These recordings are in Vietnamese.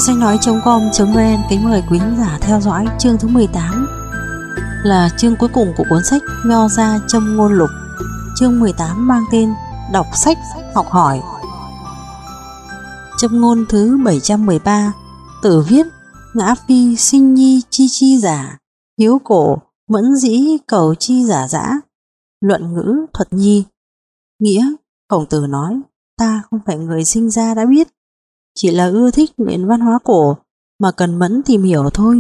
Truyện.com.vn kính mời quý khán giả theo dõi chương thứ 18, là chương cuối cùng của cuốn sách Nho Gia Châm Ngôn Lục. Chương 18 mang tên Đọc sách học hỏi. Châm ngôn thứ 713. Tử viết: ngã phi sinh nhi chi chi giả, hiếu cổ mẫn dĩ cầu chi giả dã. Luận ngữ thuật nhi. Nghĩa: Khổng Tử nói, ta không phải người sinh ra đã biết, chỉ là ưa thích nền văn hóa cổ mà cần mẫn tìm hiểu thôi.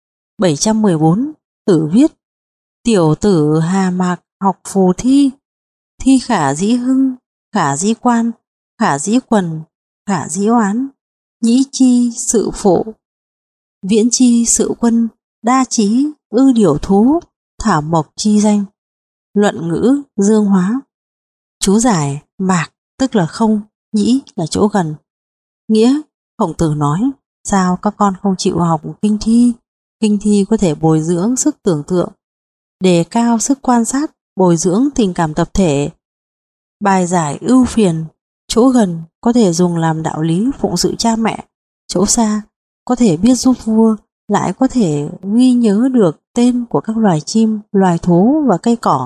714. Tử viết: tiểu tử Hà Mạc học phù thi, thi khả dĩ hưng, khả dĩ quan, khả dĩ quần, khả dĩ oán, nhĩ chi sự phụ, viễn chi sự quân, đa trí ư điều thú, thảo mộc chi danh. Luận ngữ dương hóa. Chú giải: mạc tức là không, nhĩ là chỗ gần. Nghĩa: Khổng Tử nói, sao các con không chịu học kinh thi? Kinh thi có thể bồi dưỡng sức tưởng tượng, đề cao sức quan sát, bồi dưỡng tình cảm tập thể, bài giải ưu phiền. Chỗ gần có thể dùng làm đạo lý phụng sự cha mẹ, chỗ xa có thể biết giúp vua, lại có thể ghi nhớ được tên của các loài chim, loài thú và cây cỏ.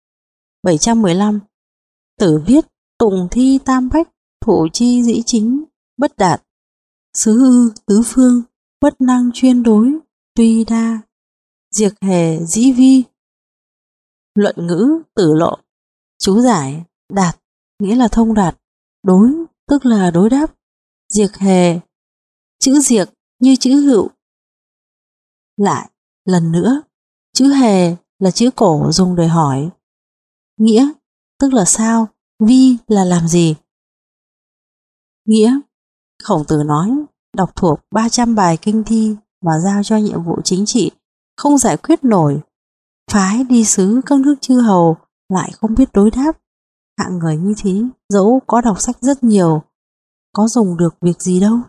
715. Tử viết: tụng thi tam bách, thủ chi dĩ chính, bất đạt, xứ ư tứ phương, bất năng chuyên đối, tuy đa, diệt hề dĩ vi. Luận ngữ Tử Lộ. Chú giải: đạt nghĩa là thông đạt, đối tức là đối đáp, diệt hề chữ diệt như chữ hữu. Lại lần nữa, chữ hề là chữ cổ dùng để hỏi. Nghĩa tức là sao, vi là làm gì. Nghĩa: Khổng Tử nói, đọc thuộc 300 bài kinh thi mà giao cho nhiệm vụ chính trị không giải quyết nổi, phái đi sứ các nước chư hầu lại không biết đối đáp. Hạng người như thế dẫu có đọc sách rất nhiều, có dùng được việc gì đâu.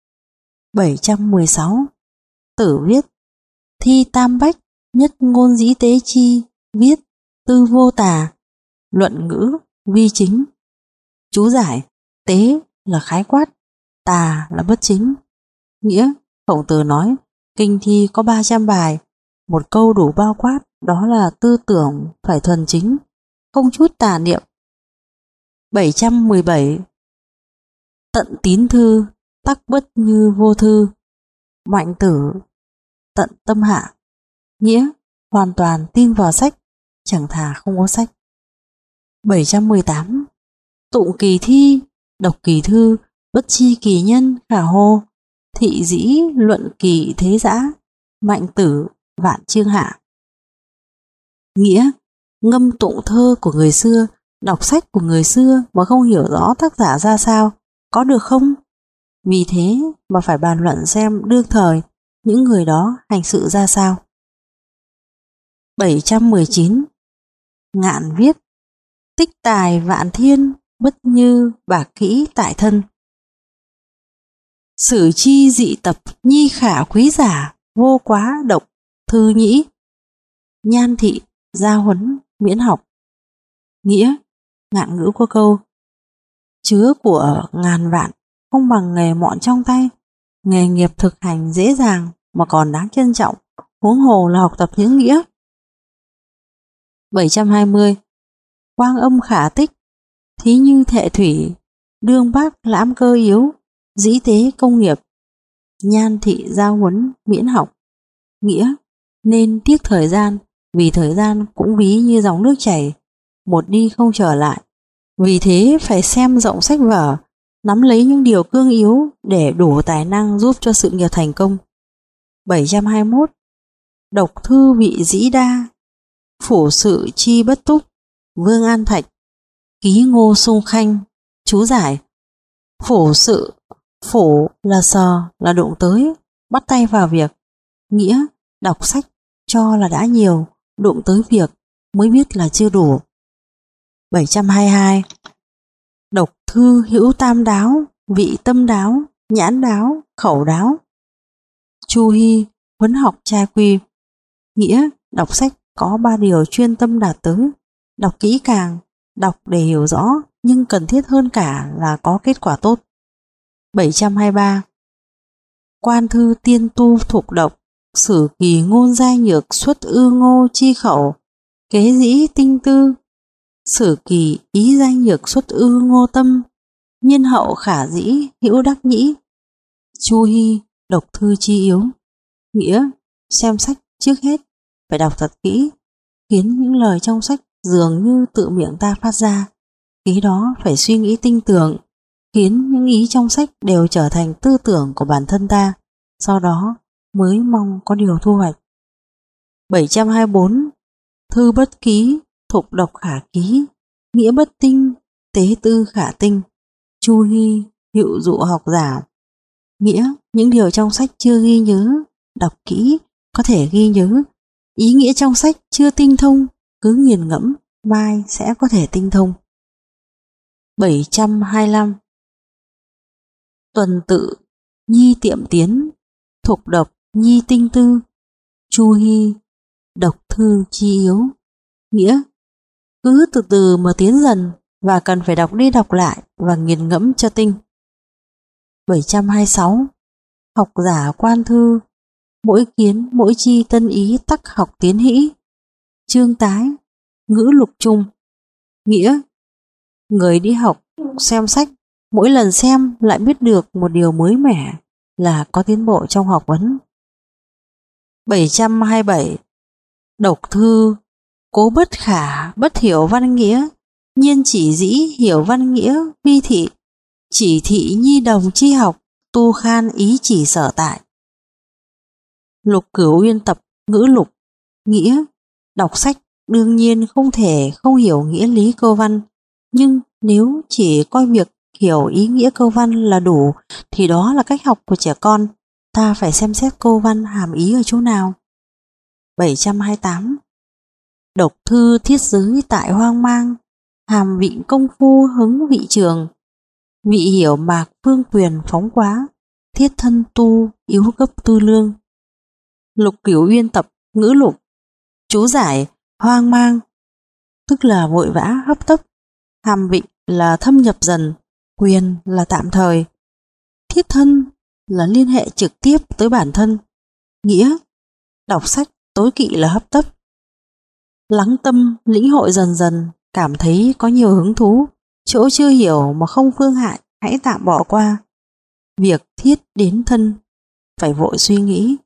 716. Tử viết: thi tam bách, nhất ngôn dĩ tế chi, viết tư vô tà. Luận ngữ vi chính. Chú giải: tế là khái quát, tà là bất chính. Nghĩa: Khổng Tử nói, kinh thi có 300 bài, một câu đủ bao quát, đó là tư tưởng phải thuần chính, không chút tà niệm. 717. Tận tín thư, tắc bất như vô thư. Mạnh tử tận tâm hạ. Nghĩa: hoàn toàn tin vào sách, chẳng thà không có sách. 718. Tụng kỳ thi, đọc kỳ thư, bất chi kỳ nhân khả hô, thị dĩ luận kỳ thế giã. Mạnh tử vạn chương hạ. Nghĩa: ngâm tụng thơ của người xưa, đọc sách của người xưa mà không hiểu rõ tác giả ra sao, có được không? Vì thế mà phải bàn luận xem đương thời những người đó hành sự ra sao. 719. Ngạn viết: tích tài vạn thiên, bất như bạc kỹ tại thân. Sử chi dị tập, nhi khả quý giả, vô quá độc, thư nhĩ. Nhan thị gia huấn miễn học. Nghĩa: ngạn ngữ có câu: chứa của ngàn vạn không bằng nghề mọn trong tay. Nghề nghiệp thực hành dễ dàng mà còn đáng trân trọng, huống hồ là học tập những nghĩa. 720. Quang âm khả tích, thí như thệ thủy, đương bác lãm cơ yếu, dĩ tế công nghiệp. Nhan thị giao huấn miễn học. Nghĩa: nên tiếc thời gian, vì thời gian cũng ví như dòng nước chảy, một đi không trở lại. Vì thế phải xem rộng sách vở, nắm lấy những điều cương yếu để đủ tài năng giúp cho sự nghiệp thành công. 721. Độc thư vị dĩ đa, phủ sự chi bất túc. Vương An Thạch. Ký Ngô Sung Khanh. Chú giải: phủ sự, phủ là sờ, là đụng tới, bắt tay vào việc. Nghĩa: đọc sách cho là đã nhiều, đụng tới việc mới biết là chưa đủ. 722. Độc thư hữu tam đáo, vị tâm đáo, nhãn đáo, khẩu đáo. Chu Hy huấn học trai quy. Nghĩa: đọc sách có 3 điều chuyên tâm đạt tới, đọc kỹ càng, đọc để hiểu rõ, nhưng cần thiết hơn cả là có kết quả tốt. 723. Quan thư tiên tu thục độc, sử kỳ ngôn giai nhược xuất ư ngô chi khẩu, kế dĩ tinh tư, sử kỳ ý giai nhược xuất ư ngô tâm, nhân hậu khả dĩ hữu đắc nhĩ. Chu Hy độc thư chi yếu. Nghĩa, xem sách trước hết phải đọc thật kỹ, khiến những lời trong sách dường như tự miệng ta phát ra. Ý đó phải suy nghĩ tinh tường, khiến những ý trong sách đều trở thành tư tưởng của bản thân ta, sau đó mới mong có điều thu hoạch. 724. Thư bất ký, thục độc khả ký, nghĩa bất tinh, tế tư khả tinh. Chu Hy hữu dụ học giả. Nghĩa, những điều trong sách chưa ghi nhớ, đọc kỹ có thể ghi nhớ. Ý nghĩa trong sách chưa tinh thông, cứ nghiền ngẫm, mai sẽ có thể tinh thông. 725. Tuần tự, nhi tiệm tiến, thục độc, nhi tinh tư. Chu Hy độc thư chi yếu. Nghĩa, cứ từ từ mà tiến dần, và cần phải đọc đi đọc lại và nghiền ngẫm cho tinh. 726. Học giả quan thư, mỗi kiến mỗi chi tân ý tắc học tiến hĩ. Chương tái, ngữ lục chung. Nghĩa, người đi học xem sách, mỗi lần xem lại biết được một điều mới mẻ, là có tiến bộ trong học vấn. 727. Độc thư, cố bất khả bất hiểu văn nghĩa, nhiên chỉ dĩ hiểu văn nghĩa vi thị, chỉ thị nhi đồng chi học, tu khan ý chỉ sở tại. Lục Cửu Uyên tập ngữ lục. Nghĩa, đọc sách đương nhiên không thể không hiểu nghĩa lý câu văn, nhưng nếu chỉ coi việc hiểu ý nghĩa câu văn là đủ thì đó là cách học của trẻ con. Ta phải xem xét câu văn hàm ý ở chỗ nào. 728. Độc thư thiết giới tại hoang mang, hàm vị công phu hứng vị trường, vị hiểu mạc phương quyền phóng quá, thiết thân tu yếu gấp tư lương. Lục Cửu Uyên tập ngữ lục. Chú giải hoang mang tức là vội vã hấp tấp, hàm vị là thâm nhập dần, quyền là tạm thời, thiết thân là liên hệ trực tiếp tới bản thân. Nghĩa, đọc sách tối kỵ là hấp tấp. Lắng tâm lĩnh hội dần dần, cảm thấy có nhiều hứng thú, chỗ chưa hiểu mà không phương hại hãy tạm bỏ qua. Việc thiết đến thân phải vội suy nghĩ.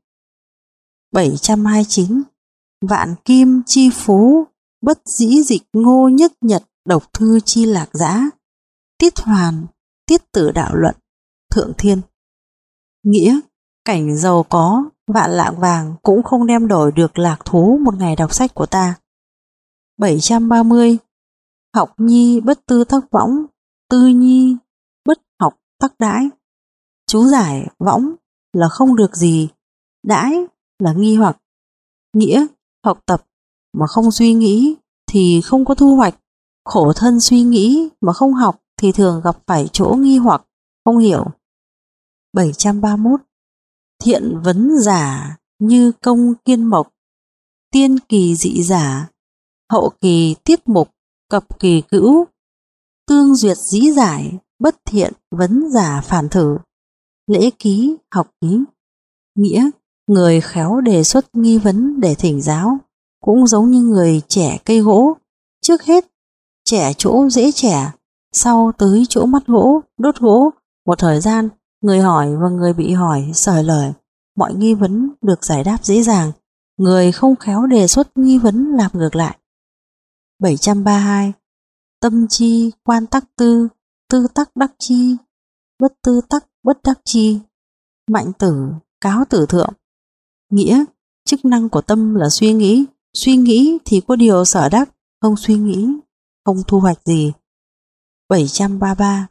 729. Vạn kim chi phú, bất dĩ dịch ngô nhất nhật độc thư chi lạc giã. Tiết hoàn, tiết tử đạo luận, thượng thiên. Nghĩa, cảnh giàu có, vạn lạng vàng cũng không đem đổi được lạc thú một ngày đọc sách của ta. 730. Học nhi bất tư tắc võng, tư nhi bất học tắc đãi. Chú giải võng là không được gì, đãi là nghi hoặc. Nghĩa, học tập mà không suy nghĩ thì không có thu hoạch, khổ thân suy nghĩ mà không học thì thường gặp phải chỗ nghi hoặc, không hiểu. 731. Thiện vấn giả như công kiên mộc, tiên kỳ dị giả, hậu kỳ tiết mục, cập kỳ cữu, tương duyệt dĩ giải, bất thiện vấn giả phản thử. Lễ ký, học ký. Nghĩa, người khéo đề xuất nghi vấn để thỉnh giáo, cũng giống như người chẻ cây gỗ, trước hết chẻ chỗ dễ chẻ, sau tới chỗ mắt gỗ, đốt gỗ. Một thời gian, người hỏi và người bị hỏi sởi lời, mọi nghi vấn được giải đáp dễ dàng. Người không khéo đề xuất nghi vấn làm ngược lại. 732. Tâm chi quan tắc tư, tư tắc đắc chi, bất tư tắc bất đắc chi. Mạnh tử, cáo tử thượng. Nghĩa, chức năng của tâm là suy nghĩ thì có điều sở đắc, không suy nghĩ, không thu hoạch gì. 733.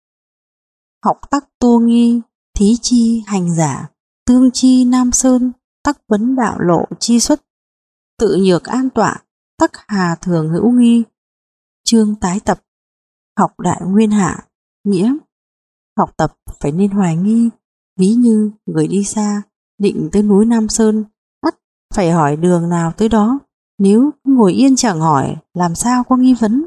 Học tắc tu nghi, thí chi hành giả, tương chi nam sơn, tắc vấn đạo lộ chi xuất, tự nhược an tọa, tắc hà thường hữu nghi. Chương tái tập. Học đại nguyên hạ. Nghĩa, học tập phải nên hoài nghi, ví như người đi xa định tới núi Nam Sơn, ắt phải hỏi đường nào tới đó, nếu ngồi yên chẳng hỏi làm sao có nghi vấn.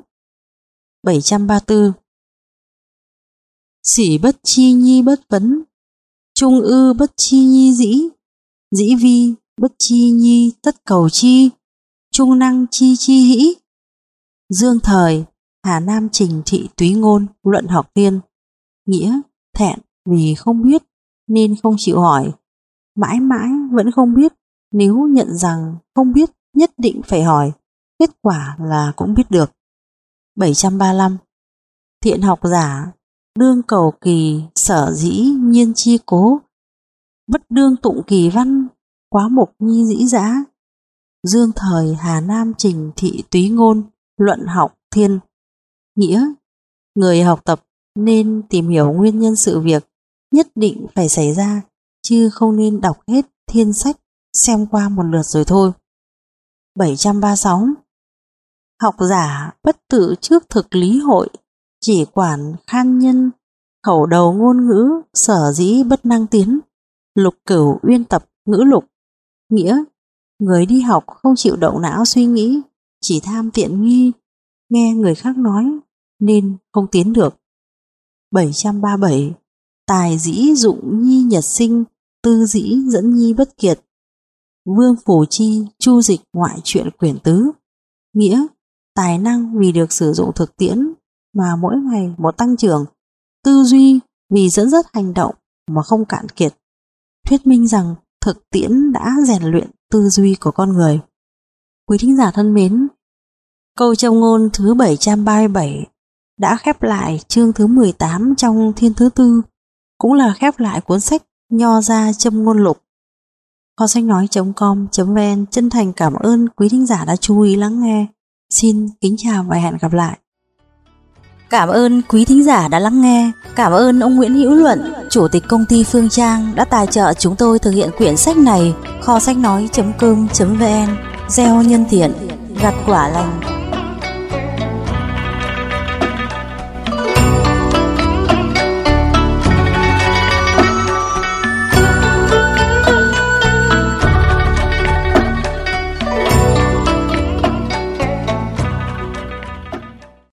734. Sỉ bất chi nhi bất vấn, Trung ư bất chi nhi dĩ, dĩ vi bất chi nhi tất cầu chi, trung năng chi chi hĩ. Dương thời, Hà Nam Trình Thị Túy Ngôn, luận học thiên. Nghĩa: thẹn vì không biết nên không chịu hỏi, mãi mãi vẫn không biết, nếu nhận rằng không biết nhất định phải hỏi, kết quả là cũng biết được. 735. Thiện học giả, đương cầu kỳ sở dĩ nhiên chi cố, bất đương tụng kỳ văn, quá mục nhi dĩ dã. Dương thời, Hà Nam Trình Thị Túy Ngôn, luận học thiên. Nghĩa: người học tập nên tìm hiểu nguyên nhân sự việc nhất định phải xảy ra, chứ không nên đọc hết thiên sách xem qua một lượt rồi thôi. 736. Học giả bất tự trước thực lý hội, chỉ quản khan nhân, khẩu đầu ngôn ngữ, sở dĩ bất năng tiến. Lục Cửu Uyên tập ngữ lục. Nghĩa: người đi học không chịu động não suy nghĩ, chỉ tham tiện nghi, nghe người khác nói nên không tiến được. 737. Tài dĩ dụng nhi nhật sinh, tư dĩ dẫn nhi bất kiệt. Vương Phủ Chi chu dịch ngoại truyện quyển tứ. Nghĩa: tài năng vì được sử dụng thực tiễn mà mỗi ngày một tăng trưởng, tư duy vì dẫn dắt hành động mà không cạn kiệt, thuyết minh rằng thực tiễn đã rèn luyện tư duy của con người. Quý thính giả thân mến, câu châm ngôn thứ 737 đã khép lại chương thứ 18 trong thiên thứ tư, cũng là khép lại cuốn sách Nho Gia Châm Ngôn Lục. Kho sách nói.com.vn chân thành cảm ơn quý thính giả đã chú ý lắng nghe. Xin kính chào và hẹn gặp lại. Cảm ơn quý thính giả đã lắng nghe. Cảm ơn ông Nguyễn Hữu Luận, Chủ tịch công ty Phương Trang đã tài trợ chúng tôi thực hiện quyển sách này. Kho sách nói.com.vn gieo nhân thiện, gặt quả lành.